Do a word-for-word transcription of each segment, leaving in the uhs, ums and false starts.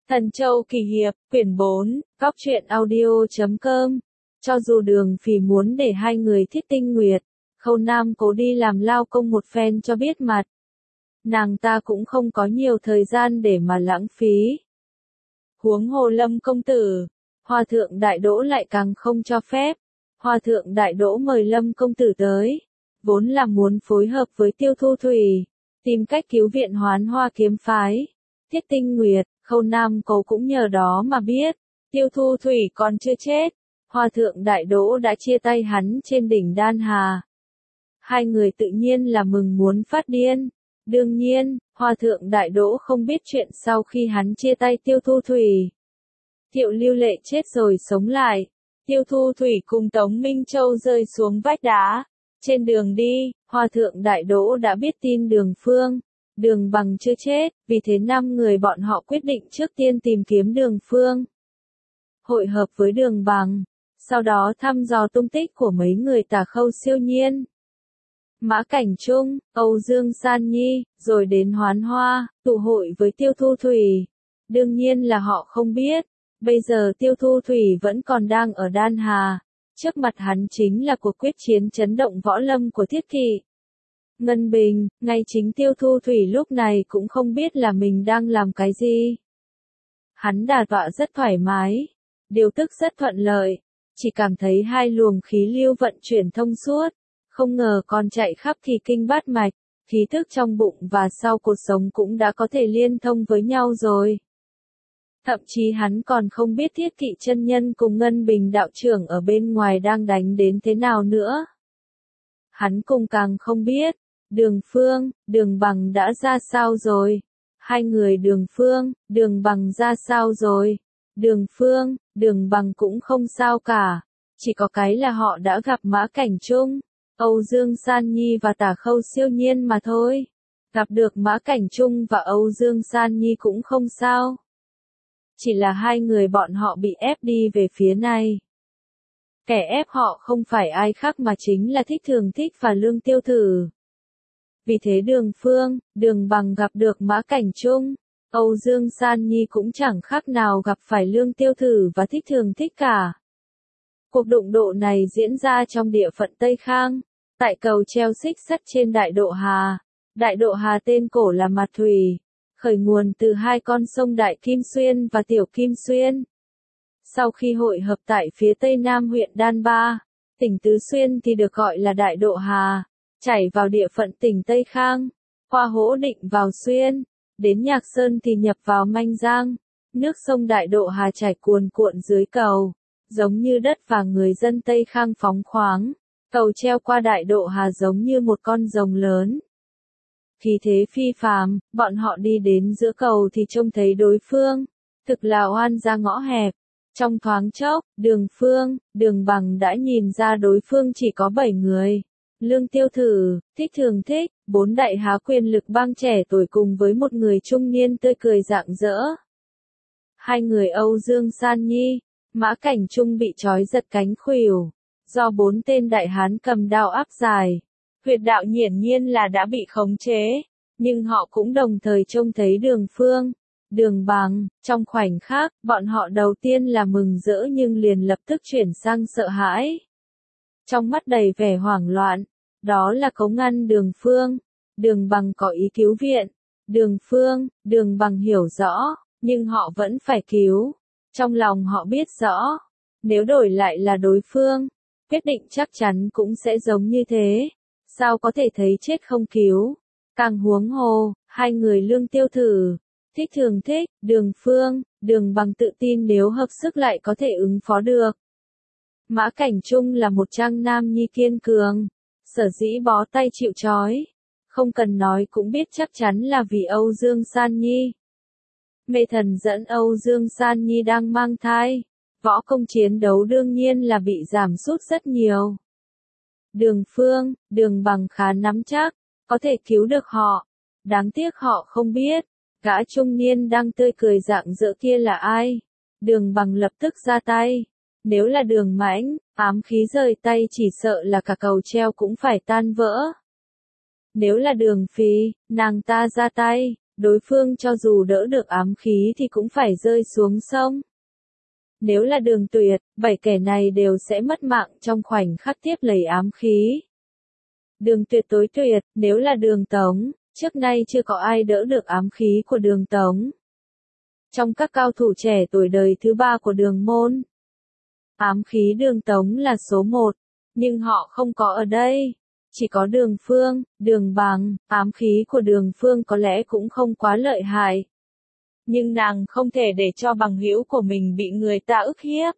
Thần Châu Kỳ Hiệp, quyển bốn, góc truyện audio chấm com. Cho dù Đường Phỉ muốn để hai người Thiết Tinh Nguyệt, Khâu Nam cố đi làm lao công một phen cho biết mặt, nàng ta cũng không có nhiều thời gian để mà lãng phí. Huống hồ Lâm công tử, Hòa thượng Đại Đỗ lại càng không cho phép. Hòa thượng Đại Đỗ mời Lâm công tử tới, vốn là muốn phối hợp với Tiêu Thu Thủy, tìm cách cứu viện Hoán Hoa kiếm phái. Thiết Tinh Nguyệt, Khâu Nam Cố cũng nhờ đó mà biết, Tiêu Thu Thủy còn chưa chết, Hòa thượng Đại Đỗ đã chia tay hắn trên đỉnh Đan Hà. Hai người tự nhiên là mừng muốn phát điên. Đương nhiên, Hòa thượng Đại Đỗ không biết chuyện sau khi hắn chia tay Tiêu Thu Thủy. Thiệu Lưu Lệ chết rồi sống lại, Tiêu Thu Thủy cùng Tống Minh Châu rơi xuống vách đá. Trên đường đi, Hòa thượng Đại Đỗ đã biết tin Đường Phương, Đường Bằng chưa chết, vì thế năm người bọn họ quyết định trước tiên tìm kiếm Đường Phương, hội hợp với Đường Bằng, sau đó thăm dò tung tích của mấy người Tà Khâu siêu nhiên, Mã Cảnh Trung, Âu Dương San Nhi, rồi đến Hoán Hoa, tụ hội với Tiêu Thu Thủy. Đương nhiên là họ không biết, bây giờ Tiêu Thu Thủy vẫn còn đang ở Đan Hà, trước mặt hắn chính là cuộc quyết chiến chấn động võ lâm của Thiết Kỵ. Ngân Bình, ngay chính Tiêu Thu Thủy lúc này cũng không biết là mình đang làm cái gì. Hắn đả tọa rất thoải mái, điều tức rất thuận lợi, chỉ cảm thấy hai luồng khí lưu vận chuyển thông suốt, không ngờ còn chạy khắp thì kinh bát mạch, khí thức trong bụng và sau cột sống cũng đã có thể liên thông với nhau rồi. Thậm chí hắn còn không biết Thiết Kỵ chân nhân cùng Ngân Bình đạo trưởng ở bên ngoài đang đánh đến thế nào nữa. Hắn cùng càng không biết, Đường Phương, Đường Bằng đã ra sao rồi? Hai người Đường Phương, Đường Bằng ra sao rồi? Đường Phương, Đường Bằng cũng không sao cả, chỉ có cái là họ đã gặp Mã Cảnh Trung, Âu Dương San Nhi và Tà Khâu siêu nhiên mà thôi. Gặp được Mã Cảnh Trung và Âu Dương San Nhi cũng không sao. Chỉ là hai người bọn họ bị ép đi về phía này. Kẻ ép họ không phải ai khác mà chính là Thích Thường Thích và Lương Tiêu Thử. Vì thế Đường Phương, Đường Bằng gặp được Mã Cảnh Trung, Âu Dương San Nhi cũng chẳng khác nào gặp phải Lương Tiêu Thử và Thích Thường Thích cả. Cuộc đụng độ này diễn ra trong địa phận Tây Khang, tại cầu treo xích sắt trên Đại Độ Hà. Đại Độ Hà tên cổ là Mạt Thủy, khởi nguồn từ hai con sông Đại Kim Xuyên và Tiểu Kim Xuyên. Sau khi hội hợp tại phía tây nam huyện Đan Ba, tỉnh Tứ Xuyên thì được gọi là Đại Độ Hà, chảy vào địa phận tỉnh Tây Khang, qua Hỗ Định vào Xuyên, đến Nhạc Sơn thì nhập vào Manh Giang. Nước sông Đại Độ Hà chảy cuồn cuộn dưới cầu, giống như đất và người dân Tây Khang phóng khoáng. Cầu treo qua Đại Độ Hà giống như một con rồng lớn. Khí thế phi phàm, bọn họ đi đến giữa cầu thì trông thấy đối phương, thực là oan ra ngõ hẹp. Trong thoáng chốc, Đường Phương, Đường Bằng đã nhìn ra đối phương chỉ có bảy người. Lương Tiêu Thử, Thích Thường Thích, bốn đại há quyền lực bang trẻ tuổi cùng với một người trung niên tươi cười rạng rỡ. Hai người Âu Dương San Nhi, Mã Cảnh Trung bị trói giật cánh khuỷu, do bốn tên đại hán cầm đao áp giải. Huyệt đạo hiển nhiên là đã bị khống chế, nhưng họ cũng đồng thời trông thấy Đường Phương, Đường Bằng. Trong khoảnh khắc, bọn họ đầu tiên là mừng rỡ nhưng liền lập tức chuyển sang sợ hãi. Trong mắt đầy vẻ hoảng loạn, đó là cấu ngăn Đường Phương, Đường Bằng có ý cứu viện. Đường Phương, Đường Bằng hiểu rõ, nhưng họ vẫn phải cứu. Trong lòng họ biết rõ, nếu đổi lại là đối phương, quyết định chắc chắn cũng sẽ giống như thế. Sao có thể thấy chết không cứu? Càng huống hồ, hai người Lương Tiêu Thử, Thích Thường Thích, Đường Phương, Đường Bằng tự tin nếu hợp sức lại có thể ứng phó được. Mã Cảnh Trung là một trang nam nhi kiên cường, sở dĩ bó tay chịu trói, không cần nói cũng biết chắc chắn là vì Âu Dương San Nhi. Mê Thần dẫn Âu Dương San Nhi đang mang thai, võ công chiến đấu đương nhiên là bị giảm sút rất nhiều. Đường Phương, Đường Bằng khá nắm chắc, có thể cứu được họ. Đáng tiếc họ không biết, gã trung niên đang tươi cười rạng rỡ kia là ai. Đường Bằng lập tức ra tay. Nếu là Đường Mãnh, ám khí rời tay chỉ sợ là cả cầu treo cũng phải tan vỡ. Nếu là Đường Phỉ, nàng ta ra tay, đối phương cho dù đỡ được ám khí thì cũng phải rơi xuống sông. Nếu là Đường Tuyệt, bảy kẻ này đều sẽ mất mạng trong khoảnh khắc tiếp lấy ám khí. Đường Tuyệt tối tuyệt, nếu là Đường Tống, trước nay chưa có ai đỡ được ám khí của Đường Tống. Trong các cao thủ trẻ tuổi đời thứ ba của Đường môn, ám khí Đường Tống là số một, nhưng họ không có ở đây. Chỉ có Đường Phương, Đường Bằng, ám khí của Đường Phương có lẽ cũng không quá lợi hại. Nhưng nàng không thể để cho bằng hữu của mình bị người ta ức hiếp,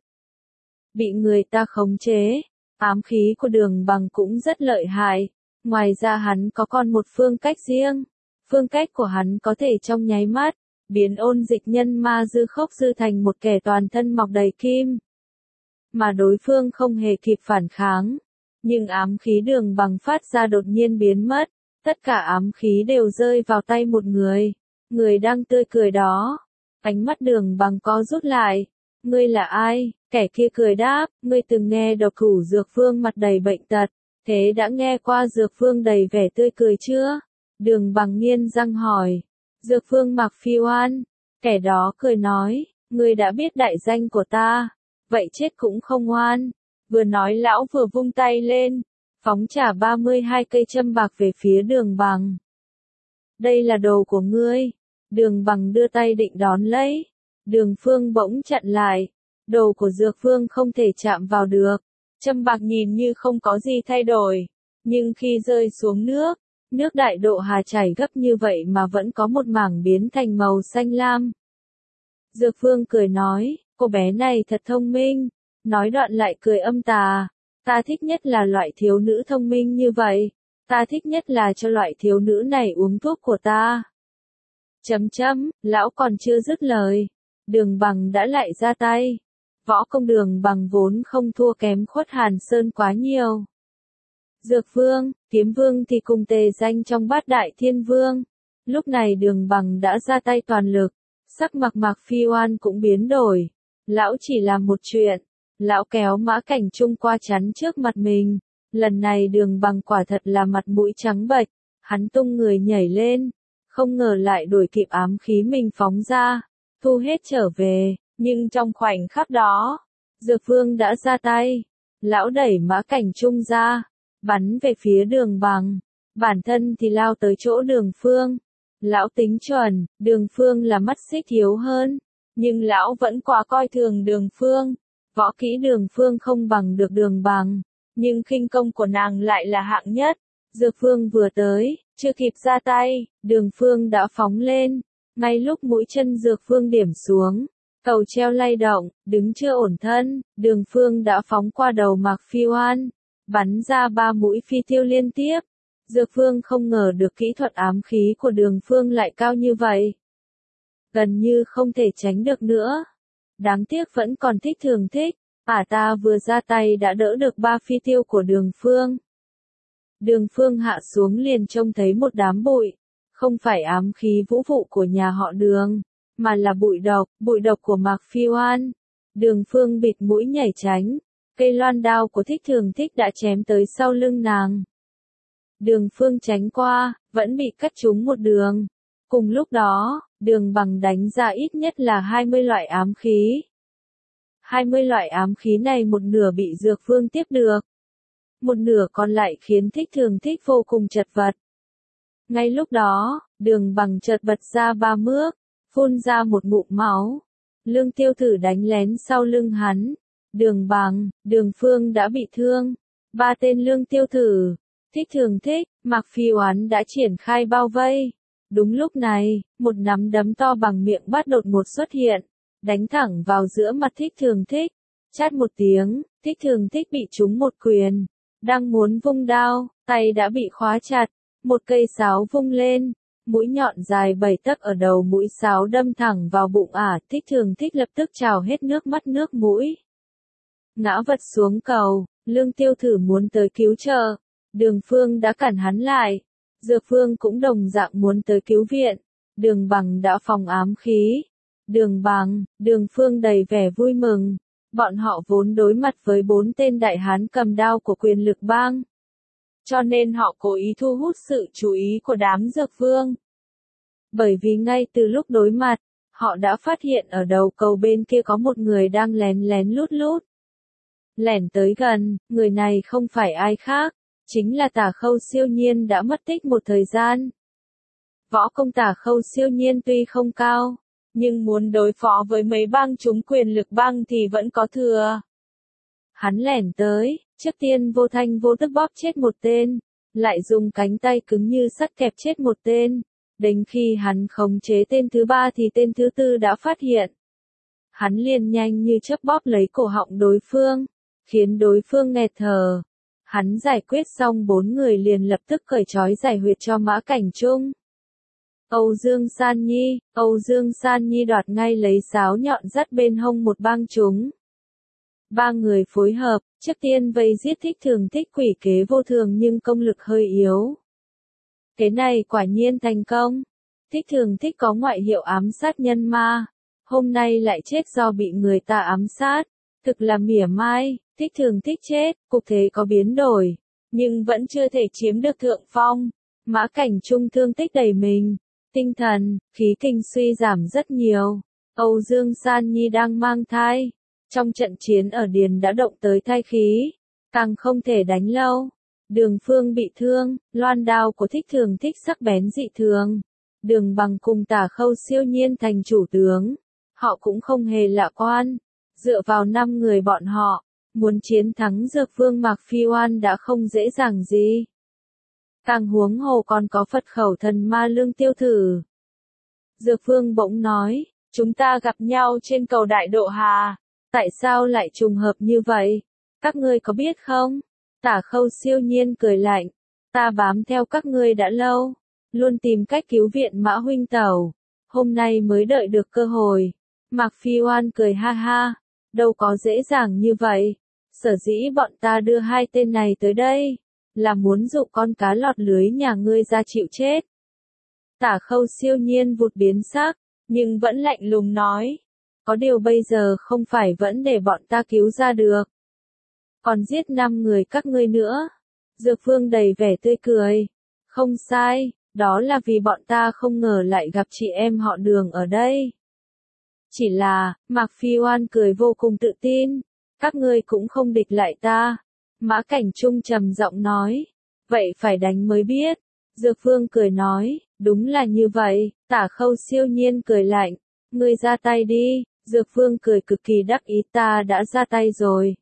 bị người ta khống chế. Ám khí của Đường Bằng cũng rất lợi hại. Ngoài ra hắn có còn một phương cách riêng. Phương cách của hắn có thể trong nháy mắt, biến ôn dịch nhân ma dư khốc dư thành một kẻ toàn thân mọc đầy kim. Mà đối phương không hề kịp phản kháng. Nhưng ám khí Đường Bằng phát ra đột nhiên biến mất. Tất cả ám khí đều rơi vào tay một người. Người đang tươi cười đó. Ánh mắt Đường Bằng co rút lại. Ngươi là ai? Kẻ kia cười đáp, ngươi từng nghe độc thủ Dược Vương mặt đầy bệnh tật. Thế đã nghe qua Dược Vương đầy vẻ tươi cười chưa? Đường Bằng nghiến răng hỏi. Dược Vương Mạc Phi Oan. Kẻ đó cười nói, ngươi đã biết đại danh của ta. Vậy chết cũng không oan. Vừa nói lão vừa vung tay lên, phóng trả ba mươi hai cây châm bạc về phía Đường Bằng. Đây là đồ của ngươi. Đường Bằng đưa tay định đón lấy. Đường Phương bỗng chặn lại. Đồ của Dược Vương không thể chạm vào được. Châm bạc nhìn như không có gì thay đổi. Nhưng khi rơi xuống nước, nước đại độ hà chảy gấp như vậy mà vẫn có một mảng biến thành màu xanh lam. Dược Vương cười nói, cô bé này thật thông minh. Nói đoạn lại cười âm tà. Ta thích nhất là loại thiếu nữ thông minh như vậy. Ta thích nhất là cho loại thiếu nữ này uống thuốc của ta. Chấm chấm, lão còn chưa dứt lời. Đường Bằng đã lại ra tay. Võ công Đường Bằng vốn không thua kém Khuất Hàn Sơn quá nhiều. Dược Vương, Kiếm Vương thì cùng tề danh trong bát đại thiên vương. Lúc này Đường Bằng đã ra tay toàn lực. Sắc mặt Mạc Phi Oan cũng biến đổi. Lão chỉ làm một chuyện. Lão kéo Mã Cảnh Trung qua chắn trước mặt mình. Lần này Đường Bằng quả thật là mặt mũi trắng bệch. Hắn tung người nhảy lên. Không ngờ lại đuổi kịp ám khí mình phóng ra. Thu hết trở về. Nhưng trong khoảnh khắc đó, Dược Vương đã ra tay. Lão đẩy Mã Cảnh Trung ra. Bắn về phía Đường Bằng. Bản thân thì lao tới chỗ Đường Phương. Lão tính chuẩn, Đường Phương là mắt xích yếu hơn. Nhưng lão vẫn quá coi thường Đường Phương. Võ kỹ Đường Phương không bằng được Đường Bằng. Nhưng khinh công của nàng lại là hạng nhất. Dược Phương vừa tới, chưa kịp ra tay, Đường Phương đã phóng lên. Ngay lúc mũi chân Dược Phương điểm xuống, cầu treo lay động, đứng chưa ổn thân, Đường Phương đã phóng qua đầu Mạc Phi Oan, bắn ra ba mũi phi tiêu liên tiếp. Dược Phương không ngờ được kỹ thuật ám khí của Đường Phương lại cao như vậy. Gần như không thể tránh được nữa. Đáng tiếc vẫn còn Thích Thường Thích, ả ta vừa ra tay đã đỡ được ba phi tiêu của Đường Phương. Đường Phương hạ xuống liền trông thấy một đám bụi. Không phải ám khí vũ vụ của nhà họ Đường, mà là bụi độc, bụi độc của Mạc Phi Oan. Đường Phương bịt mũi nhảy tránh. Cây loan đao của Thích Thường Thích đã chém tới sau lưng nàng. Đường Phương tránh qua, vẫn bị cắt trúng một đường. Cùng lúc đó, Đường Bằng đánh ra ít nhất là hai mươi loại ám khí. hai mươi loại ám khí này một nửa bị Dược Vương tiếp được. Một nửa còn lại khiến Thích Thường Thích vô cùng chật vật. Ngay lúc đó, Đường Bằng chợt bật ra ba mước, phun ra một ngụm máu. Lương Tiêu Thử đánh lén sau lưng hắn. Đường Bằng, Đường Phương đã bị thương. Ba tên Lương Tiêu Thử, Thích Thường Thích, Mạc Phi Oán đã triển khai bao vây. Đúng lúc này, một nắm đấm to bằng miệng bát đột ngột xuất hiện, đánh thẳng vào giữa mặt Thích Thường Thích. Chát một tiếng, Thích Thường Thích bị trúng một quyền. Đang muốn vung đao, tay đã bị khóa chặt. Một cây sáo vung lên, mũi nhọn dài bảy tấc ở đầu mũi sáo đâm thẳng vào bụng ả. Thích Thường Thích lập tức trào hết nước mắt nước mũi. Ngã vật xuống cầu, Lương Tiêu Thử muốn tới cứu trợ. Đường Phương đã cản hắn lại. Dược Phương cũng đồng dạng muốn tới cứu viện. Đường Bằng đã phòng ám khí. Đường Bằng, Đường Phương đầy vẻ vui mừng. Bọn họ vốn đối mặt với bốn tên đại hán cầm đao của quyền lực bang. Cho nên họ cố ý thu hút sự chú ý của đám Dược Vương. Bởi vì ngay từ lúc đối mặt, họ đã phát hiện ở đầu cầu bên kia có một người đang lén lén lút lút. Lẻn tới gần, người này không phải ai khác, chính là Tả Khâu Siêu Nhiên đã mất tích một thời gian. Võ công Tả Khâu Siêu Nhiên tuy không cao, nhưng muốn đối phó với mấy bang chúng quyền lực bang thì vẫn có thừa. Hắn lẻn tới, trước tiên vô thanh vô tức bóp chết một tên, lại dùng cánh tay cứng như sắt kẹp chết một tên. Đến khi hắn khống chế tên thứ ba thì tên thứ tư đã phát hiện. Hắn liền nhanh như chớp bóp lấy cổ họng đối phương, khiến đối phương nghẹt thở. Hắn giải quyết xong bốn người liền lập tức cởi trói giải huyệt cho Mã Cảnh Trung. Âu Dương San Nhi, Âu Dương San Nhi đoạt ngay lấy sáo nhọn dắt bên hông một bang chúng. Ba người phối hợp, trước tiên vây giết Thích Thường Thích quỷ kế vô thường nhưng công lực hơi yếu. Cái này quả nhiên thành công. Thích Thường Thích có ngoại hiệu ám sát nhân ma, hôm nay lại chết do bị người ta ám sát, thực là mỉa mai. Thích Thường Thích chết, cục thế có biến đổi, nhưng vẫn chưa thể chiếm được thượng phong. Mã Cảnh Trung thương tích đầy mình, tinh thần, khí kinh suy giảm rất nhiều. Âu Dương San Nhi đang mang thai, trong trận chiến ở Điền đã động tới thai khí, càng không thể đánh lâu. Đường Phương bị thương, loan đao của Thích Thường Thích sắc bén dị thường. Đường Bằng cùng Tả Khâu Siêu Nhiên thành chủ tướng, họ cũng không hề lạ quan. Dựa vào năm người bọn họ, muốn chiến thắng Dược Vương Mạc Phi Oan đã không dễ dàng gì. Càng huống hồ còn có Phật khẩu thần ma Lương Tiêu Thử. Dược Vương bỗng nói, chúng ta gặp nhau trên cầu Đại Độ Hà, tại sao lại trùng hợp như vậy? Các ngươi có biết không? Tả Khâu Siêu Nhiên cười lạnh, ta bám theo các ngươi đã lâu, luôn tìm cách cứu viện Mã huynh tẩu, hôm nay mới đợi được cơ hội. Mạc Phi Oan cười ha ha, đâu có dễ dàng như vậy, sở dĩ bọn ta đưa hai tên này tới đây, là muốn dụ con cá lọt lưới nhà ngươi ra chịu chết. Tả Khâu Siêu Nhiên vụt biến sắc, nhưng vẫn lạnh lùng nói, có điều bây giờ không phải vẫn để bọn ta cứu ra được. Còn giết năm người các ngươi nữa. Dược Phương đầy vẻ tươi cười. Không sai, đó là vì bọn ta không ngờ lại gặp chị em họ Đường ở đây. Chỉ là, Mạc Phi Oan cười vô cùng tự tin, các ngươi cũng không địch lại ta. Mã Cảnh Trung trầm giọng nói, vậy phải đánh mới biết. Dược Phương cười nói, đúng là như vậy. Tả Khâu Siêu Nhiên cười lạnh, ngươi ra tay đi. Dược Phương cười cực kỳ đắc ý, ta đã ra tay rồi.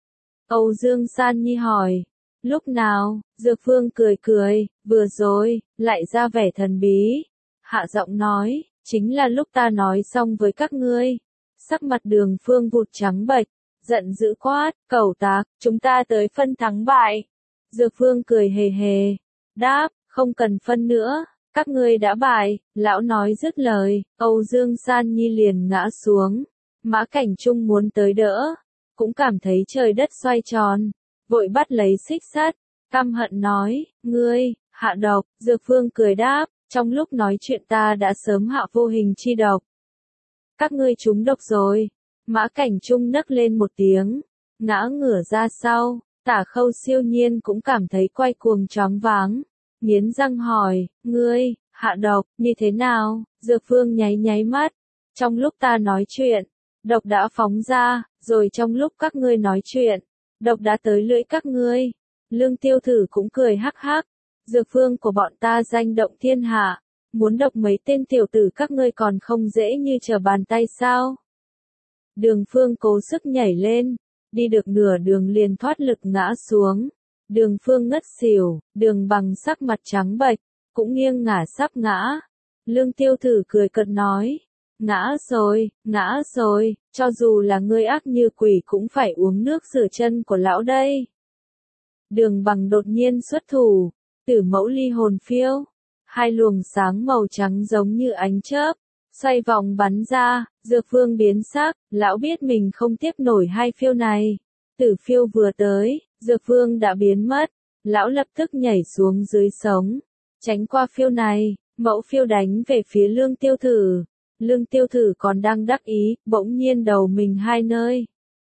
Âu Dương San Nhi hỏi, lúc nào? Dược Phương cười cười, vừa rồi, lại ra vẻ thần bí. Hạ giọng nói, chính là lúc ta nói xong với các ngươi. Sắc mặt Đường Phương vụt trắng bệch, giận dữ quát, cẩu tạc, chúng ta tới phân thắng bại. Dược Phương cười hề hề, đáp, không cần phân nữa, các ngươi đã bại. Lão nói dứt lời, Âu Dương San Nhi liền ngã xuống. Mã Cảnh Trung muốn tới đỡ, cũng cảm thấy trời đất xoay tròn, vội bắt lấy xích sắt, căm hận nói, ngươi, hạ độc. Dược Phương cười đáp, trong lúc nói chuyện ta đã sớm hạ vô hình chi độc. Các ngươi trúng độc rồi. Mã Cảnh Trung nấc lên một tiếng, ngã ngửa ra sau. Tả Khâu Siêu Nhiên cũng cảm thấy quay cuồng choáng váng, nghiến răng hỏi, ngươi, hạ độc, như thế nào? Dược Phương nháy nháy mắt, trong lúc ta nói chuyện, độc đã phóng ra, rồi trong lúc các ngươi nói chuyện, độc đã tới lưỡi các ngươi. Lương Tiêu Thử cũng cười hắc hắc, dược phương của bọn ta danh động thiên hạ, muốn độc mấy tên tiểu tử các ngươi còn không dễ như trở bàn tay sao? Đường Phương cố sức nhảy lên, đi được nửa đường liền thoát lực ngã xuống. Đường Phương ngất xỉu, Đường Bằng sắc mặt trắng bệch, cũng nghiêng ngả sắp ngã. Lương Tiêu Thử cười cợt nói, ngã rồi, ngã rồi, cho dù là ngươi ác như quỷ cũng phải uống nước rửa chân của lão đây. Đường Bằng đột nhiên xuất thủ, Tử Mẫu Ly Hồn Phiêu, hai luồng sáng màu trắng giống như ánh chớp, xoay vòng bắn ra. Dược Phương biến sắc, lão biết mình không tiếp nổi hai phiêu này. Tử phiêu vừa tới, Dược Phương đã biến mất, lão lập tức nhảy xuống dưới sống, tránh qua phiêu này. Mẫu phiêu đánh về phía Lương Tiêu Thử. Lương Tiêu Thử còn đang đắc ý, bỗng nhiên đầu mình hai nơi.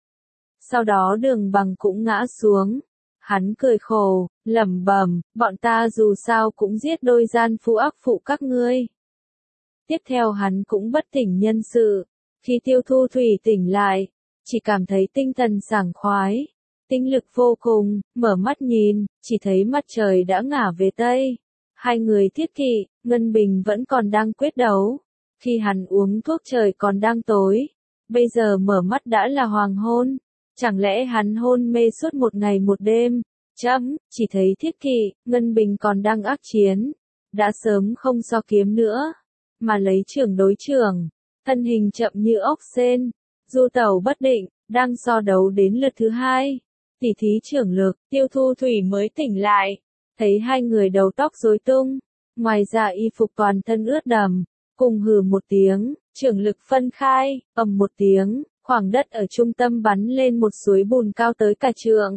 Sau đó Đường Bằng cũng ngã xuống. Hắn cười khổ, lẩm bẩm, bọn ta dù sao cũng giết đôi gian phu ác phụ các ngươi. Tiếp theo hắn cũng bất tỉnh nhân sự. Khi Tiêu Thu Thủy tỉnh lại, chỉ cảm thấy tinh thần sảng khoái, tinh lực vô cùng, mở mắt nhìn, chỉ thấy mặt trời đã ngả về Tây. Hai người Thiết Kỵ, Ngân Bình vẫn còn đang quyết đấu. Khi hắn uống thuốc trời còn đang tối, bây giờ mở mắt đã là hoàng hôn. Chẳng lẽ hắn hôn mê suốt một ngày một đêm? Chấm, chỉ thấy Thiết Kỵ, Ngân Bình còn đang ác chiến. Đã sớm không so kiếm nữa, mà lấy trưởng đối trưởng, thân hình chậm như ốc sên, du tẩu bất định, đang so đấu đến lượt thứ hai. Tỉ thí trưởng lực, Tiêu Thu Thủy mới tỉnh lại, thấy hai người đầu tóc rối tung, ngoài ra y phục toàn thân ướt đẫm, cùng hừ một tiếng, trưởng lực phân khai, ầm một tiếng, khoảng đất ở trung tâm bắn lên một suối bùn cao tới cả trượng.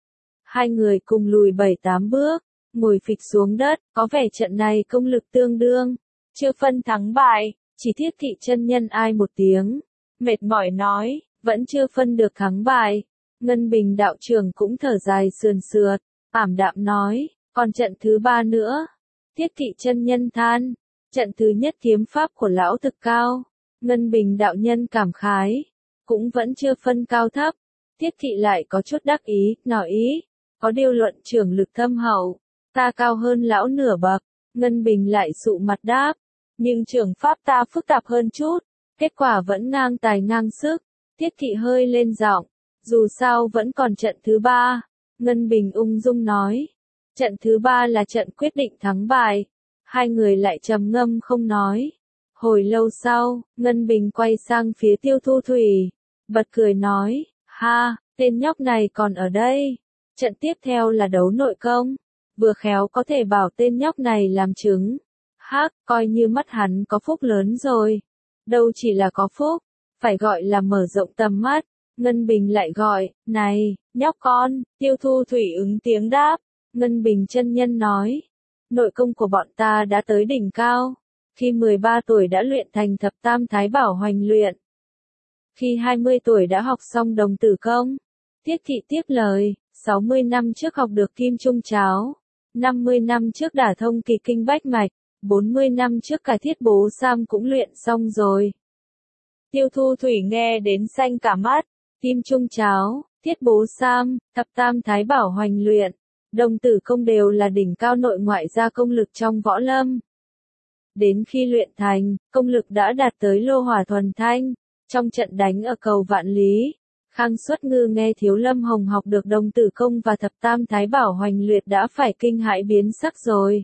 Hai người cùng lùi bảy tám bước, ngồi phịch xuống đất, có vẻ trận này công lực tương đương, chưa phân thắng bại, chỉ Thiết Kỵ chân nhân ai một tiếng, mệt mỏi nói, vẫn chưa phân được thắng bại. Ngân Bình đạo trưởng cũng thở dài sườn sượt, ảm đạm nói, còn trận thứ ba nữa. Thiết Kỵ chân nhân than, trận thứ nhất kiếm pháp của lão thực cao. Ngân Bình đạo nhân cảm khái, cũng vẫn chưa phân cao thấp. Thiết Kỵ lại có chút đắc ý, nói ý, có điều luận trưởng lực thâm hậu, ta cao hơn lão nửa bậc. Ngân Bình lại sụ mặt đáp, nhưng trưởng pháp ta phức tạp hơn chút, kết quả vẫn ngang tài ngang sức. Thiết Kỵ hơi lên giọng, dù sao vẫn còn trận thứ ba. Ngân Bình ung dung nói, trận thứ ba là trận quyết định thắng bại. Hai người lại trầm ngâm không nói. Hồi lâu sau, Ngân Bình quay sang phía Tiêu Thu Thủy, bật cười nói, ha, tên nhóc này còn ở đây. Trận tiếp theo là đấu nội công, vừa khéo có thể bảo tên nhóc này làm chứng. Hắc, coi như mắt hắn có phúc lớn rồi. Đâu chỉ là có phúc, phải gọi là mở rộng tầm mắt. Ngân Bình lại gọi, này, nhóc con. Tiêu Thu Thủy ứng tiếng đáp. Ngân Bình chân nhân nói, nội công của bọn ta đã tới đỉnh cao. Khi mười ba tuổi đã luyện thành thập tam thái bảo hoành luyện. Khi hai mươi tuổi đã học xong đồng tử công. Thiết Kỵ tiếp lời, sáu mươi năm trước học được kim trung cháo. năm mươi năm trước đả thông kỳ kinh bách mạch. bốn mươi năm trước cả thiết bố sam cũng luyện xong rồi. Tiêu Thu Thủy nghe đến xanh cả mắt. Kim trung cháo, thiết bố sam, thập tam thái bảo hoành luyện, đồng tử công đều là đỉnh cao nội ngoại gia công lực trong võ lâm. Đến khi luyện thành, công lực đã đạt tới lô hỏa thuần thanh. Trong trận đánh ở cầu Vạn Lý, Khang Xuất Ngư nghe Thiếu Lâm Hồng học được đồng tử công và thập tam thái bảo hoành luyện đã phải kinh hãi biến sắc rồi.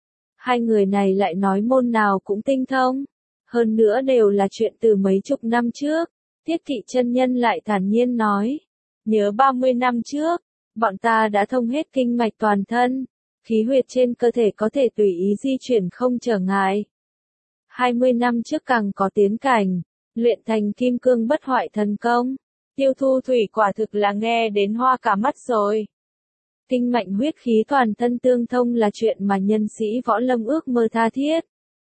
Hai người này lại nói môn nào cũng tinh thông, hơn nữa đều là chuyện từ mấy chục năm trước. Thiết Kỵ chân nhân lại thản nhiên nói, nhớ ba mươi năm trước, bọn ta đã thông hết kinh mạch toàn thân, khí huyệt trên cơ thể có thể tùy ý di chuyển không trở ngại. hai mươi năm trước càng có tiến cảnh, luyện thành kim cương bất hoại thần công. Tiêu Thu Thủy quả thực là nghe đến hoa cả mắt rồi. Kinh mạch huyết khí toàn thân tương thông là chuyện mà nhân sĩ võ lâm ước mơ tha thiết.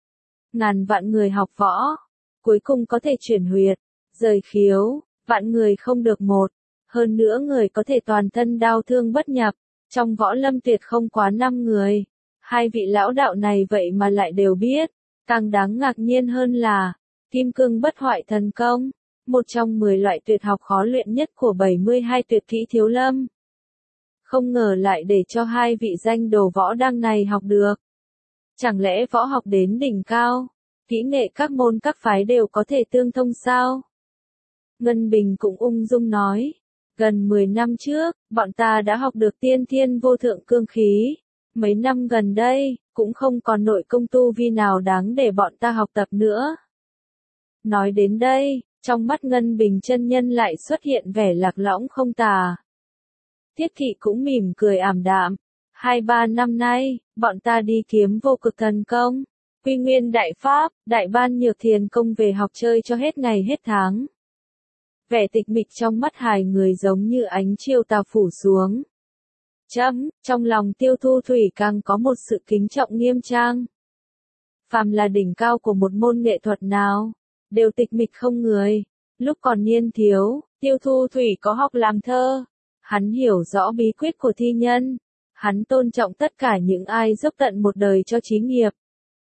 Ngàn vạn người học võ, cuối cùng có thể chuyển huyệt, rời khiếu, vạn người không được một. Hơn nữa người có thể toàn thân đau thương bất nhập, trong võ lâm tuyệt không quá năm người. Hai vị lão đạo này vậy mà lại đều biết. Càng đáng ngạc nhiên hơn là, kim cương bất hoại thần công, một trong mười loại tuyệt học khó luyện nhất của bảy mươi hai tuyệt kỹ Thiếu Lâm. Không ngờ lại để cho hai vị danh đồ võ đăng này học được. Chẳng lẽ võ học đến đỉnh cao, kỹ nghệ các môn các phái đều có thể tương thông sao? Ngân Bình cũng ung dung nói, gần mười năm trước, bọn ta đã học được tiên thiên vô thượng cương khí. Mấy năm gần đây, cũng không còn nội công tu vi nào đáng để bọn ta học tập nữa. Nói đến đây, trong mắt Ngân Bình chân nhân lại xuất hiện vẻ lạc lõng không tà. Thiết Kỵ cũng mỉm cười ảm đạm. Hai ba năm nay, bọn ta đi kiếm vô cực thần công, quy nguyên đại pháp, đại ban nhược thiền công về học chơi cho hết ngày hết tháng. Vẻ tịch mịch trong mắt hai người giống như ánh chiều tà phủ xuống. Chấm, trong lòng Tiêu Thu Thủy càng có một sự kính trọng nghiêm trang. Phàm là đỉnh cao của một môn nghệ thuật nào, đều tịch mịch không người. Lúc còn niên thiếu, Tiêu Thu Thủy có học làm thơ. Hắn hiểu rõ bí quyết của thi nhân. Hắn tôn trọng tất cả những ai dốc tận một đời cho chí nghiệp.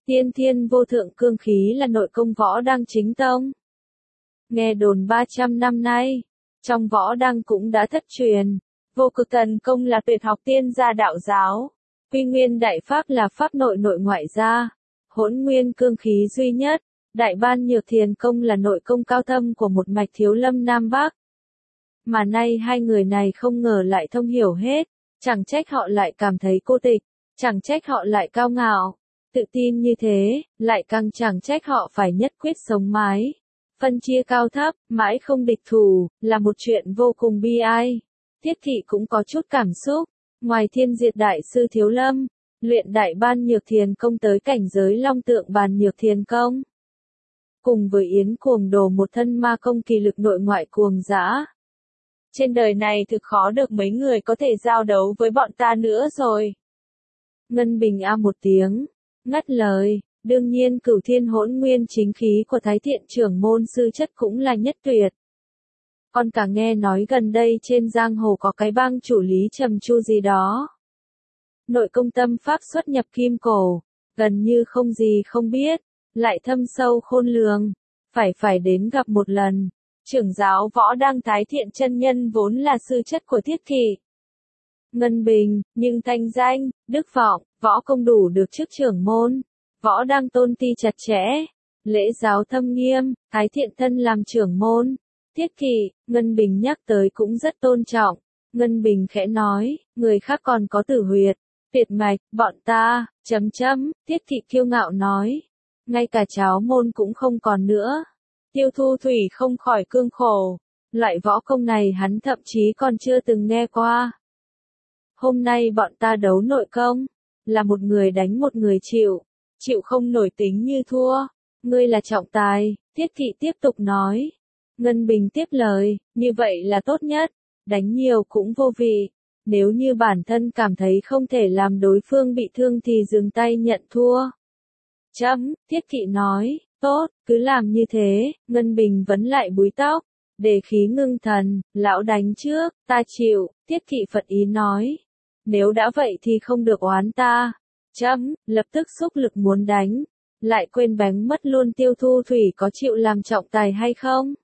Tiên thiên vô thượng cương khí là nội công võ đăng chính tông. Nghe đồn ba trăm năm nay, trong võ đăng cũng đã thất truyền. Vô cực thần công là tuyệt học tiên gia đạo giáo. Quy nguyên đại pháp là pháp nội nội ngoại gia. Hỗn nguyên cương khí duy nhất. Đại ban nhược thiền công là nội công cao thâm của một mạch thiếu lâm Nam Bắc. Mà nay hai người này không ngờ lại thông hiểu hết. Chẳng trách họ lại cảm thấy cô tịch. Chẳng trách họ lại cao ngạo. Tự tin như thế, lại càng chẳng trách họ phải nhất quyết sống mái. Phân chia cao thấp, mãi không địch thủ, là một chuyện vô cùng bi ai. Tiết Thị cũng có chút cảm xúc. Ngoài thiên diệt đại sư Thiếu Lâm, luyện đại ban nhược thiền công tới cảnh giới long tượng bàn nhược thiền công. Cùng với Yến Cuồng Đồ một thân ma công kỳ lực nội ngoại cuồng dã. Trên đời này thực khó được mấy người có thể giao đấu với bọn ta nữa rồi. Ngân Bình a một tiếng, ngắt lời, đương nhiên Cửu Thiên Hỗn Nguyên chính khí của Thái Thiện trưởng môn sư chất cũng là nhất tuyệt. Con cả nghe nói gần đây trên giang hồ có cái bang chủ Lý Trầm Chu gì đó. Nội công tâm pháp xuất nhập kim cổ, gần như không gì không biết, lại thâm sâu khôn lường, phải phải đến gặp một lần. Trưởng giáo võ đăng Thái Thiện chân nhân vốn là sư chất của Tiết Thị. Ngân Bình, nhưng thanh danh, đức vọng, võ công đủ được chức trưởng môn. Võ đăng tôn ti chặt chẽ, lễ giáo thâm nghiêm, Thái Thiện thân làm trưởng môn. Tiết Thị, Ngân Bình nhắc tới cũng rất tôn trọng. Ngân Bình khẽ nói, người khác còn có tử huyệt, tuyệt mạch, bọn ta, chấm chấm, Tiết Thị kiêu ngạo nói. Ngay cả cháo môn cũng không còn nữa. Tiêu Thu Thủy không khỏi cương khổ. Loại võ công này hắn thậm chí còn chưa từng nghe qua. Hôm nay bọn ta đấu nội công, là một người đánh một người chịu, chịu không nổi tính như thua. Ngươi là trọng tài, Tiết Thị tiếp tục nói. Ngân Bình tiếp lời, như vậy là tốt nhất, đánh nhiều cũng vô vị. Nếu như bản thân cảm thấy không thể làm đối phương bị thương thì dừng tay nhận thua. Chấm, Tiết Thị nói, tốt, cứ làm như thế. Ngân Bình vấn lại búi tóc, để khí ngưng thần, lão đánh trước, ta chịu. Tiết Thị Phật ý nói, nếu đã vậy thì không được oán ta. Chấm, lập tức xúc lực muốn đánh, lại quên bén mất luôn Tiêu Thu Thủy có chịu làm trọng tài hay không.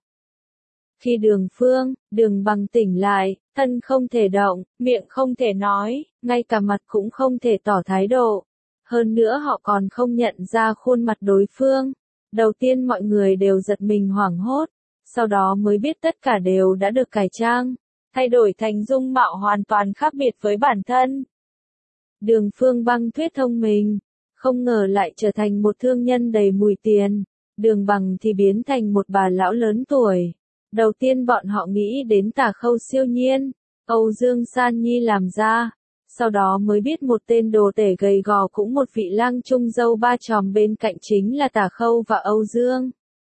Khi Đường Phương, Đường Bằng tỉnh lại, thân không thể động, miệng không thể nói, ngay cả mặt cũng không thể tỏ thái độ. Hơn nữa họ còn không nhận ra khuôn mặt đối phương. Đầu tiên mọi người đều giật mình hoảng hốt, sau đó mới biết tất cả đều đã được cải trang, thay đổi thành dung mạo hoàn toàn khác biệt với bản thân. Đường Phương Băng thuyết thông minh, không ngờ lại trở thành một thương nhân đầy mùi tiền. Đường Bằng thì biến thành một bà lão lớn tuổi. Đầu tiên bọn họ nghĩ đến Tả Khâu siêu nhiên, Âu Dương San Nhi làm ra. Sau đó mới biết một tên đồ tể gầy gò cũng một vị lang trung dâu ba chòm bên cạnh chính là Tả Khâu và Âu Dương.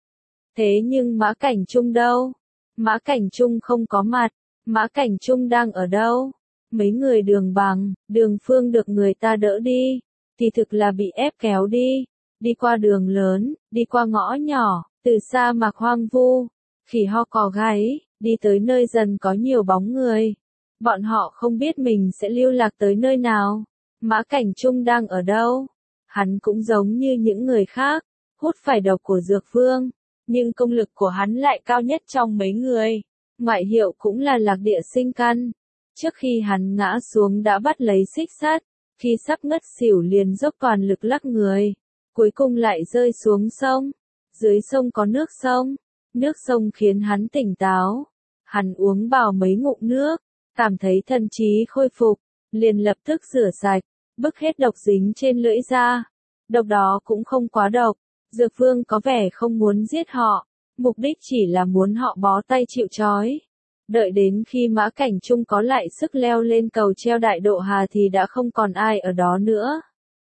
Thế nhưng Mã Cảnh Trung đâu? Mã Cảnh Trung không có mặt. Mã Cảnh Trung đang ở đâu? Mấy người Đường Bằng, Đường Phương được người ta đỡ đi, thì thực là bị ép kéo đi. Đi qua đường lớn, đi qua ngõ nhỏ, từ sa mạc hoang vu, khỉ ho cò gáy, đi tới nơi dần có nhiều bóng người. Bọn họ không biết mình sẽ lưu lạc tới nơi nào. Mã Cảnh Trung đang ở đâu? Hắn cũng giống như những người khác, hút phải độc của Dược Vương, nhưng công lực của hắn lại cao nhất trong mấy người. Ngoại hiệu cũng là Lạc Địa Sinh Căn. Trước khi hắn ngã xuống đã bắt lấy xích sắt, khi sắp ngất xỉu liền dốc toàn lực lắc người, cuối cùng lại rơi xuống sông. Dưới sông có nước sông, nước sông khiến hắn tỉnh táo. Hắn uống vào mấy ngụm nước, cảm thấy thần trí khôi phục, liền lập tức rửa sạch, bức hết độc dính trên lưỡi ra. Độc đó cũng không quá độc, Dược Vương có vẻ không muốn giết họ, mục đích chỉ là muốn họ bó tay chịu trói. Đợi đến khi Mã Cảnh Trung có lại sức leo lên cầu treo Đại Độ Hà thì đã không còn ai ở đó nữa.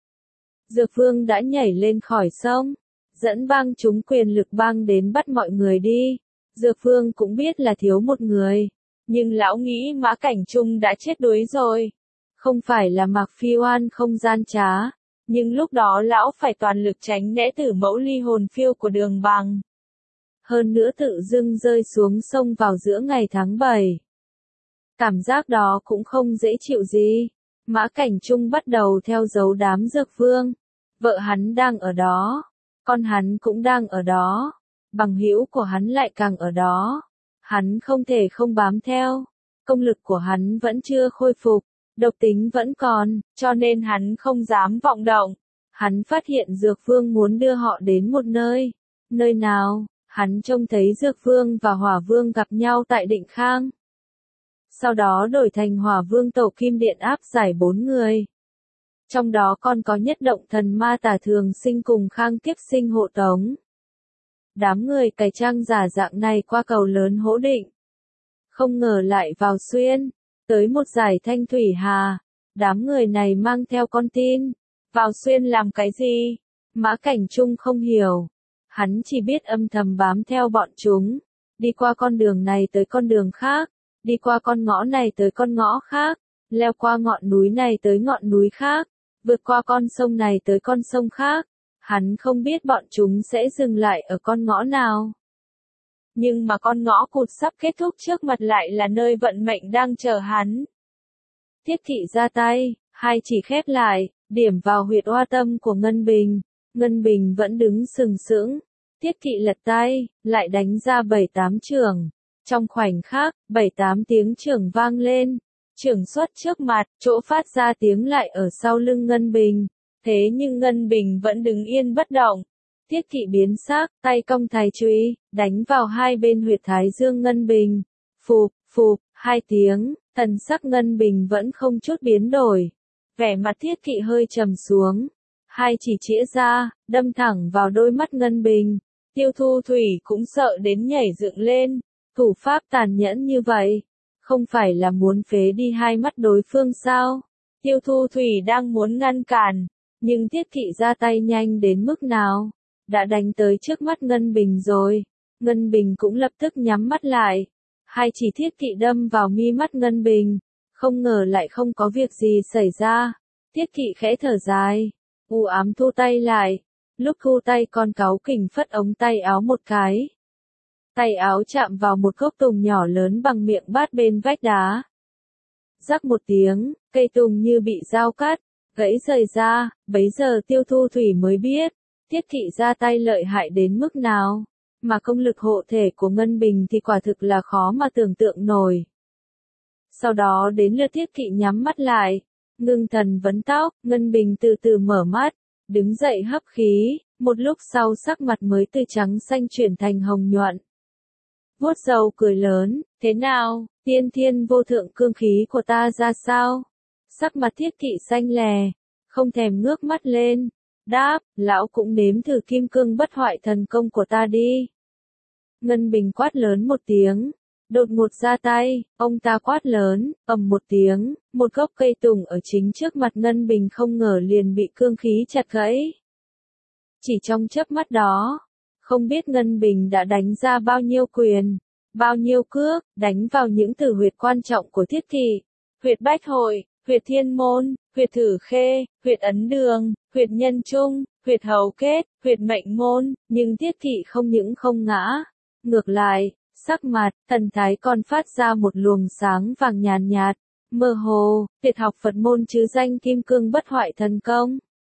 Dược Vương đã nhảy lên khỏi sông, dẫn bang chúng quyền lực bang đến bắt mọi người đi. Dược Vương cũng biết là thiếu một người, nhưng lão nghĩ Mã Cảnh Trung đã chết đuối rồi. Không phải là Mạc Phi Oan không gian trá, nhưng lúc đó lão phải toàn lực tránh né tử mẫu ly hồn phiêu của Đường Bằng. Hơn nữa tự dưng rơi xuống sông vào giữa ngày tháng bảy. Cảm giác đó cũng không dễ chịu gì. Mã Cảnh Trung bắt đầu theo dấu đám Dược Vương. Vợ hắn đang ở đó, con hắn cũng đang ở đó, bằng hữu của hắn lại càng ở đó. Hắn không thể không bám theo, công lực của hắn vẫn chưa khôi phục, độc tính vẫn còn, cho nên hắn không dám vọng động. Hắn phát hiện Dược Vương muốn đưa họ đến một nơi. Nơi nào? Hắn trông thấy Dược Vương và Hỏa Vương gặp nhau tại Định Khang. Sau đó đổi thành Hỏa Vương Tổ Kim Điện áp giải bốn người. Trong đó còn có Nhất Động Thần Ma Tả Thường Sinh cùng Khang Kiếp Sinh hộ tống. Đám người cải trang giả dạng này qua cầu lớn Hỗ Định. Không ngờ lại vào xuyên, tới một dải Thanh Thủy Hà. Đám người này mang theo con tin. Vào xuyên làm cái gì? Mã Cảnh Trung không hiểu. Hắn chỉ biết âm thầm bám theo bọn chúng. Đi qua con đường này tới con đường khác. Đi qua con ngõ này tới con ngõ khác. Leo qua ngọn núi này tới ngọn núi khác. Vượt qua con sông này tới con sông khác. Hắn không biết bọn chúng sẽ dừng lại ở con ngõ nào. Nhưng mà con ngõ cụt sắp kết thúc trước mặt lại là nơi vận mệnh đang chờ hắn. Thiết Kỵ ra tay, hai chỉ khép lại, điểm vào huyệt oa tâm của Ngân Bình. Ngân Bình vẫn đứng sừng sững. Thiết Kỵ lật tay, lại đánh ra bảy tám chưởng. Trong khoảnh khắc, bảy tám tiếng chưởng vang lên. Chưởng xuất trước mặt, chỗ phát ra tiếng lại ở sau lưng Ngân Bình. Thế nhưng Ngân Bình vẫn đứng yên bất động. Thiết Kỵ biến sắc, tay cong thái chùy, đánh vào hai bên huyệt thái dương Ngân Bình. Phụp, phụp, hai tiếng, thần sắc Ngân Bình vẫn không chút biến đổi. Vẻ mặt Thiết Kỵ hơi trầm xuống. Hai chỉ chĩa ra, đâm thẳng vào đôi mắt Ngân Bình. Tiêu Thu Thủy cũng sợ đến nhảy dựng lên. Thủ pháp tàn nhẫn như vậy, không phải là muốn phế đi hai mắt đối phương sao? Tiêu Thu Thủy đang muốn ngăn cản, nhưng Thiết Kỵ ra tay nhanh đến mức nào? Đã đánh tới trước mắt Ngân Bình rồi. Ngân Bình cũng lập tức nhắm mắt lại. Hai chỉ Thiết Kỵ đâm vào mi mắt Ngân Bình. Không ngờ lại không có việc gì xảy ra. Thiết Kỵ khẽ thở dài. U ám thu tay lại. Lúc thu tay còn cáu kỉnh phất ống tay áo một cái. Tay áo chạm vào một gốc tùng nhỏ lớn bằng miệng bát bên vách đá. Rắc một tiếng, cây tùng như bị dao cắt, gãy rời ra. Bấy giờ Tiêu Thu Thủy mới biết, Thiết Kỵ ra tay lợi hại đến mức nào. Mà công lực hộ thể của Ngân Bình thì quả thực là khó mà tưởng tượng nổi. Sau đó đến lượt Thiết Kỵ nhắm mắt lại, ngưng thần vấn tóc. Ngân Bình từ từ mở mắt, đứng dậy hấp khí. Một lúc sau sắc mặt mới từ trắng xanh chuyển thành hồng nhuận. Vuốt râu cười lớn, thế nào, tiên thiên vô thượng cương khí của ta ra sao? Sắc mặt Thiết Kỵ xanh lè, không thèm ngước mắt lên, đáp, lão cũng nếm thử kim cương bất hoại thần công của ta đi. Ngân Bình quát lớn một tiếng, đột ngột ra tay, ông ta quát lớn, ầm một tiếng, một gốc cây tùng ở chính trước mặt Ngân Bình không ngờ liền bị cương khí chặt gãy. Chỉ trong chớp mắt đó, không biết Ngân Bình đã đánh ra bao nhiêu quyền, bao nhiêu cước, đánh vào những tử huyệt quan trọng của Thiết Kỵ. Huyệt Bách Hội, huyệt Thiên Môn, huyệt Thử Khê, huyệt Ấn Đường, huyệt Nhân Trung, huyệt Hầu Kết, huyệt Mệnh Môn, nhưng Thiết Kỵ không những không ngã. Ngược lại, sắc mặt, thần thái còn phát ra một luồng sáng vàng nhàn nhạt, mơ hồ, tuyệt học Phật môn chứ danh kim cương bất hoại thần công.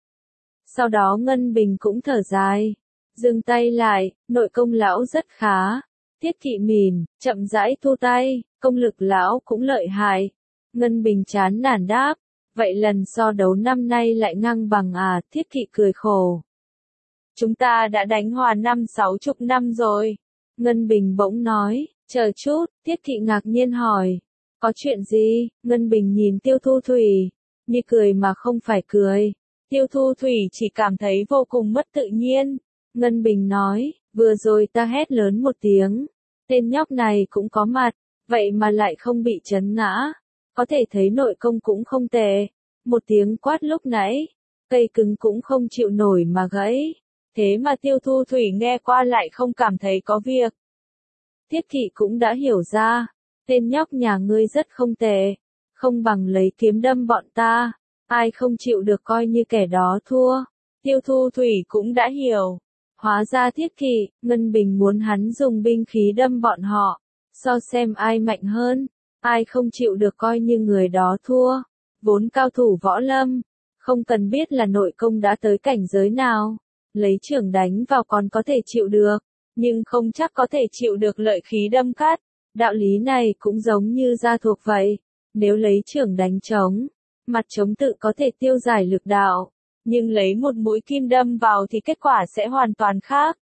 Sau đó Ngân Bình cũng thở dài. Dừng tay lại, nội công lão rất khá. Thiết Kỵ mỉm, chậm rãi thu tay, công lực lão cũng lợi hại. Ngân Bình chán nản đáp, vậy lần so đấu năm nay lại ngang bằng à? Thiết Kỵ cười khổ. Chúng ta đã đánh hòa năm sáu chục năm rồi. Ngân Bình bỗng nói, chờ chút. Thiết Kỵ ngạc nhiên hỏi, có chuyện gì? Ngân Bình nhìn Tiêu Thu Thủy, như cười mà không phải cười. Tiêu Thu Thủy chỉ cảm thấy vô cùng mất tự nhiên. Ngân Bình nói, vừa rồi ta hét lớn một tiếng, tên nhóc này cũng có mặt, vậy mà lại không bị chấn ngã, có thể thấy nội công cũng không tệ. Một tiếng quát lúc nãy, cây cứng cũng không chịu nổi mà gãy, thế mà Tiêu Thu Thủy nghe qua lại không cảm thấy có việc. Thiết Kỵ cũng đã hiểu ra, tên nhóc nhà ngươi rất không tệ, không bằng lấy kiếm đâm bọn ta, ai không chịu được coi như kẻ đó thua. Tiêu Thu Thủy cũng đã hiểu. Hóa ra Thiết Kỵ, Ngân Bình muốn hắn dùng binh khí đâm bọn họ, so xem ai mạnh hơn, ai không chịu được coi như người đó thua. Vốn cao thủ võ lâm, Không cần biết là nội công đã tới cảnh giới nào, lấy chưởng đánh vào còn có thể chịu được, nhưng không chắc có thể chịu được lợi khí đâm cắt. Đạo lý này cũng giống như gia thuộc vậy, nếu lấy chưởng đánh trống, mặt trống tự có thể tiêu giải lực đạo, nhưng lấy một mũi kim đâm vào thì kết quả sẽ hoàn toàn khác.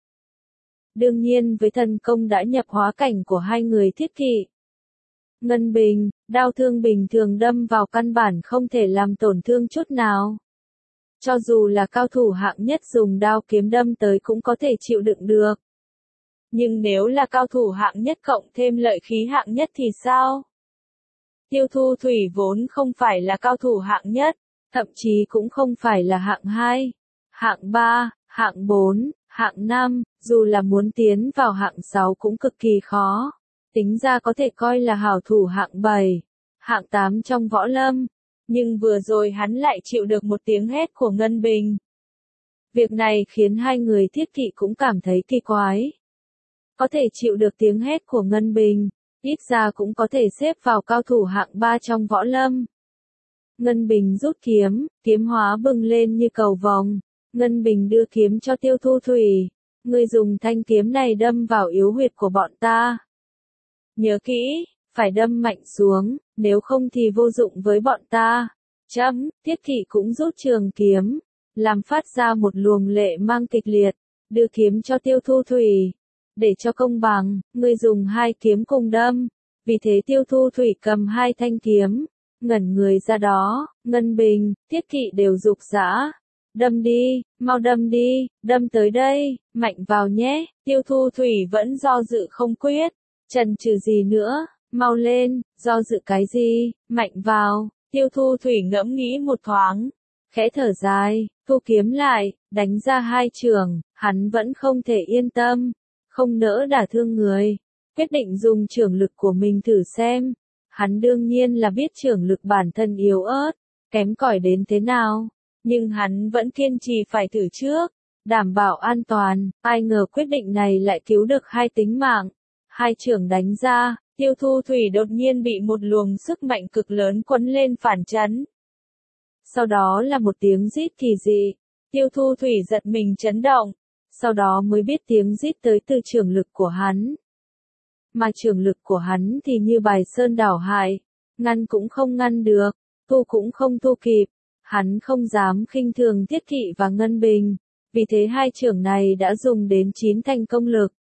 Đương nhiên với thần công đã nhập hóa cảnh của hai người Thiết Kỵ, Ngân Bình, đao thương bình thường đâm vào căn bản không thể làm tổn thương chút nào. Cho dù là cao thủ hạng nhất dùng đao kiếm đâm tới cũng có thể chịu đựng được. Nhưng nếu là cao thủ hạng nhất cộng thêm lợi khí hạng nhất thì sao? Tiêu Thu Thủy vốn không phải là cao thủ hạng nhất, thậm chí cũng không phải là hạng hai, hạng ba, hạng bốn, hạng năm, dù là muốn tiến vào hạng sáu cũng cực kỳ khó. Tính ra có thể coi là hảo thủ hạng bảy, hạng tám trong võ lâm. Nhưng vừa rồi hắn lại chịu được một tiếng hét của Ngân Bình. Việc này khiến hai người Thiết Kỵ cũng cảm thấy kỳ quái. Có thể chịu được tiếng hét của Ngân Bình, ít ra cũng có thể xếp vào cao thủ hạng ba trong võ lâm. Ngân Bình rút kiếm, kiếm hóa bừng lên như cầu vồng. Ngân Bình đưa kiếm cho Tiêu Thu Thủy. Ngươi dùng thanh kiếm này đâm vào yếu huyệt của bọn ta. Nhớ kỹ, phải đâm mạnh xuống, nếu không thì vô dụng với bọn ta. Chấm, Thiết Kỵ cũng rút trường kiếm, làm phát ra một luồng lệ mang kịch liệt, đưa kiếm cho Tiêu Thu Thủy. Để cho công bằng, ngươi dùng hai kiếm cùng đâm. Vì thế Tiêu Thu Thủy cầm hai thanh kiếm, ngẩn người ra đó, Ngân Bình, Thiết Kỵ đều rục rã. Đâm đi, mau đâm đi, đâm tới đây, mạnh vào nhé. Tiêu Thu Thủy vẫn do dự không quyết, chần chừ gì nữa, mau lên, do dự cái gì, mạnh vào. Tiêu Thu Thủy ngẫm nghĩ một thoáng, khẽ thở dài, thu kiếm lại, đánh ra hai chưởng, hắn vẫn không thể yên tâm, không nỡ đả thương người, quyết định dùng chưởng lực của mình thử xem. Hắn đương nhiên là biết chưởng lực bản thân yếu ớt, kém cỏi đến thế nào, nhưng hắn vẫn kiên trì phải thử trước, đảm bảo an toàn. Ai ngờ quyết định này lại cứu được hai tính mạng. Hai chưởng đánh ra, Tiêu Thu Thủy đột nhiên bị một luồng sức mạnh cực lớn quấn lên phản chấn. Sau đó là một tiếng rít kỳ dị, Tiêu Thu Thủy giật mình chấn động, sau đó mới biết tiếng rít tới từ chưởng lực của hắn. Mà chưởng lực của hắn thì như bài sơn đảo hải, ngăn cũng không ngăn được, thu cũng không thu kịp. Hắn không dám khinh thường Thiết Kỵ và Ngân Bình, vì thế hai chưởng này đã dùng đến chín thành công lực.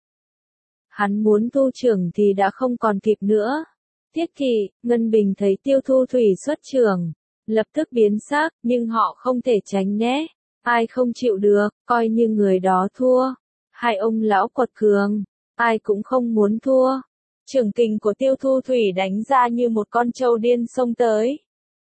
Hắn muốn thu chưởng thì đã không còn kịp nữa. Thiết Kỵ, Ngân Bình thấy Tiêu Thu Thủy xuất chưởng, lập tức biến sắc, nhưng họ không thể tránh né. Ai không chịu được, coi như người đó thua. Hai ông lão quật cường, ai cũng không muốn thua. Chưởng kình của Tiêu Thu Thủy đánh ra như một con trâu điên xông tới.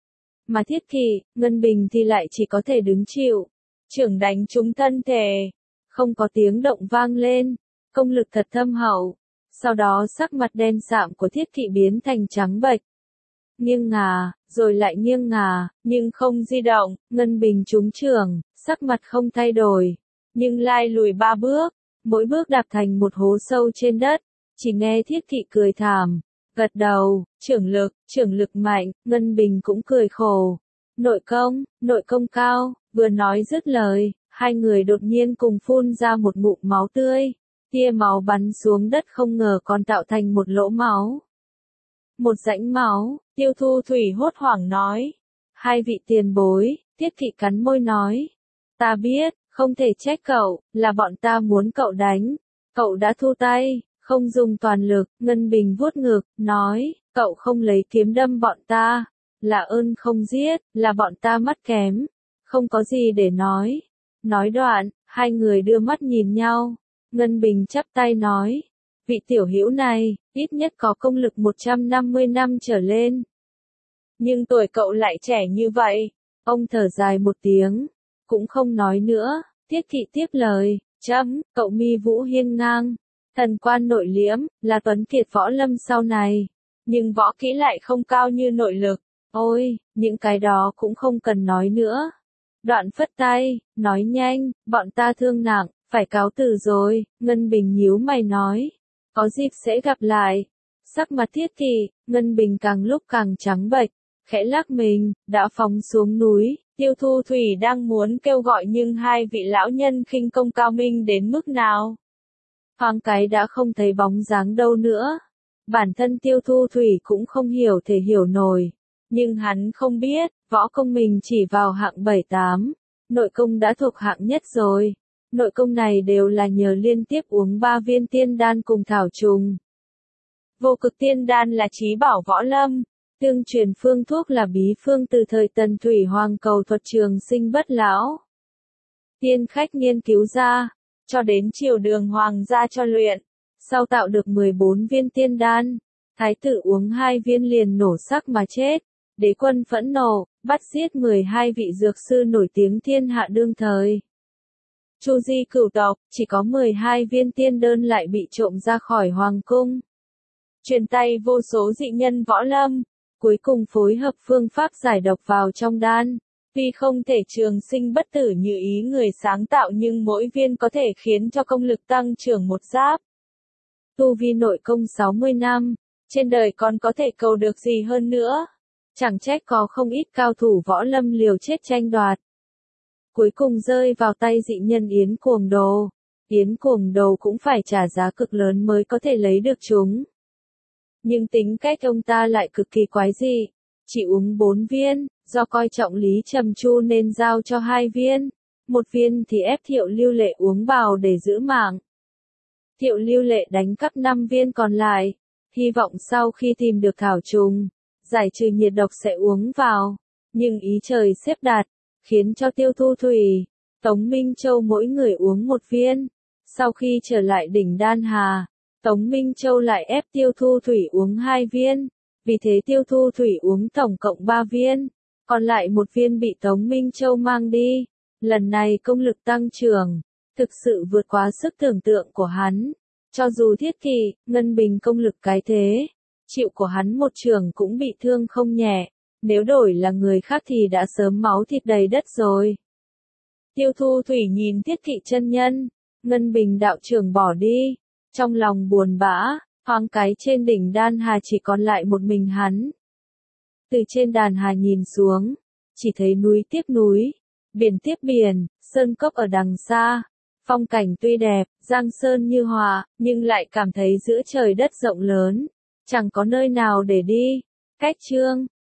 Mà Thiết Kỵ, Ngân Bình thì lại chỉ có thể đứng chịu. Chưởng đánh trúng thân thể, không có tiếng động vang lên, công lực thật thâm hậu. Sau đó sắc mặt đen sạm của Thiết Kỵ biến thành trắng bệch. Nghiêng ngả, rồi lại nghiêng ngả, nhưng không di động. Ngân Bình trúng chưởng, sắc mặt không thay đổi, nhưng lai lùi ba bước, mỗi bước đạp thành một hố sâu trên đất. Chỉ nghe Thiết Kỵ cười thảm, gật đầu, chưởng lực, chưởng lực mạnh. Ngân Bình cũng cười khổ. Nội công, nội công cao. Vừa nói dứt lời, hai người đột nhiên cùng phun ra một ngụm máu tươi. Tia máu bắn xuống đất không ngờ còn tạo thành một lỗ máu. Một rãnh máu. Tiêu Thu Thủy hốt hoảng nói. Hai vị tiền bối. Thiết Kỵ cắn môi nói. Ta biết, không thể trách cậu, là bọn ta muốn cậu đánh. Cậu đã thu tay, không dùng toàn lực. Ngân Bình vuốt ngực, nói, cậu không lấy kiếm đâm bọn ta. Là ơn không giết, là bọn ta mắt kém. Không có gì để nói. Nói đoạn, hai người đưa mắt nhìn nhau. Ngân Bình chắp tay nói. Vị tiểu hữu này, ít nhất có công lực một trăm năm mươi năm trở lên. Nhưng tuổi cậu lại trẻ như vậy. Ông thở dài một tiếng, cũng không nói nữa. Thiết Kỵ tiếp lời, chấm, cậu mi vũ hiên ngang, thần quan nội liễm, là tuấn kiệt võ lâm sau này. Nhưng võ kỹ lại không cao như nội lực. Ôi, những cái đó cũng không cần nói nữa. Đoạn phất tay, nói nhanh, bọn ta thương nặng, phải cáo từ rồi. Ngân Bình nhíu mày nói, có dịp sẽ gặp lại. Sắc mặt Thiết Kỵ, Ngân Bình càng lúc càng trắng bệch, khẽ lắc mình, đã phóng xuống núi. Tiêu Thu Thủy đang muốn kêu gọi nhưng hai vị lão nhân khinh công cao minh đến mức nào. Thoáng cái đã không thấy bóng dáng đâu nữa. Bản thân Tiêu Thu Thủy cũng không hiểu thể hiểu nổi. Nhưng hắn không biết, võ công mình chỉ vào hạng bảy tám. Nội công đã thuộc hạng nhất rồi. Nội công này đều là nhờ liên tiếp uống ba viên tiên đan cùng thảo trùng. Vô cực tiên đan là trí bảo võ lâm. Tương truyền phương thuốc là bí phương từ thời Tần Thủy Hoàng cầu thuật trường sinh bất lão. Tiên khách nghiên cứu ra, cho đến triều đường hoàng gia cho luyện. Sau tạo được mười bốn viên tiên đan, thái tử uống hai viên liền nổ sắc mà chết. Đế quân phẫn nộ, bắt giết mười hai vị dược sư nổi tiếng thiên hạ đương thời. Chu di cửu tộc, chỉ có mười hai viên tiên đơn lại bị trộm ra khỏi hoàng cung. Truyền tay vô số dị nhân võ lâm, cuối cùng phối hợp phương pháp giải độc vào trong đan. Tuy không thể trường sinh bất tử như ý người sáng tạo nhưng mỗi viên có thể khiến cho công lực tăng trưởng một giáp. Tu vi nội công sáu mươi năm, trên đời còn có thể cầu được gì hơn nữa. Chẳng trách có không ít cao thủ võ lâm liều chết tranh đoạt. Cuối cùng rơi vào tay dị nhân Yến Cuồng Đồ. Yến Cuồng Đồ cũng phải trả giá cực lớn mới có thể lấy được chúng. Nhưng tính cách ông ta lại cực kỳ quái dị. Chỉ uống bốn viên, do coi trọng Lý Trầm Chu nên giao cho hai viên. Một viên thì ép Thiệu Lưu Lệ uống vào để giữ mạng. Thiệu Lưu Lệ đánh cắp năm viên còn lại. Hy vọng sau khi tìm được thảo trùng, giải trừ nhiệt độc sẽ uống vào. Nhưng ý trời xếp đặt, khiến cho Tiêu Thu Thủy, Tống Minh Châu mỗi người uống một viên. Sau khi trở lại đỉnh Đan Hà, Tống Minh Châu lại ép Tiêu Thu Thủy uống hai viên. Vì thế Tiêu Thu Thủy uống tổng cộng ba viên, còn lại một viên bị Tống Minh Châu mang đi. Lần này công lực tăng trưởng, thực sự vượt quá sức tưởng tượng của hắn. Cho dù Thiết Kỵ, Ngân Bình công lực cái thế, chịu của hắn một trường cũng bị thương không nhẹ. Nếu đổi là người khác thì đã sớm máu thịt đầy đất rồi. Tiêu Thu Thủy nhìn Thiết Kỵ chân nhân, Ngân Bình đạo trưởng bỏ đi, trong lòng buồn bã. Thoáng cái trên đỉnh Đan Hà chỉ còn lại một mình hắn. Từ trên đàn hà nhìn xuống, chỉ thấy núi tiếp núi, biển tiếp biển, sơn cốc ở đằng xa. Phong cảnh tuy đẹp, giang sơn như họa, nhưng lại cảm thấy giữa trời đất rộng lớn, chẳng có nơi nào để đi. Cách chương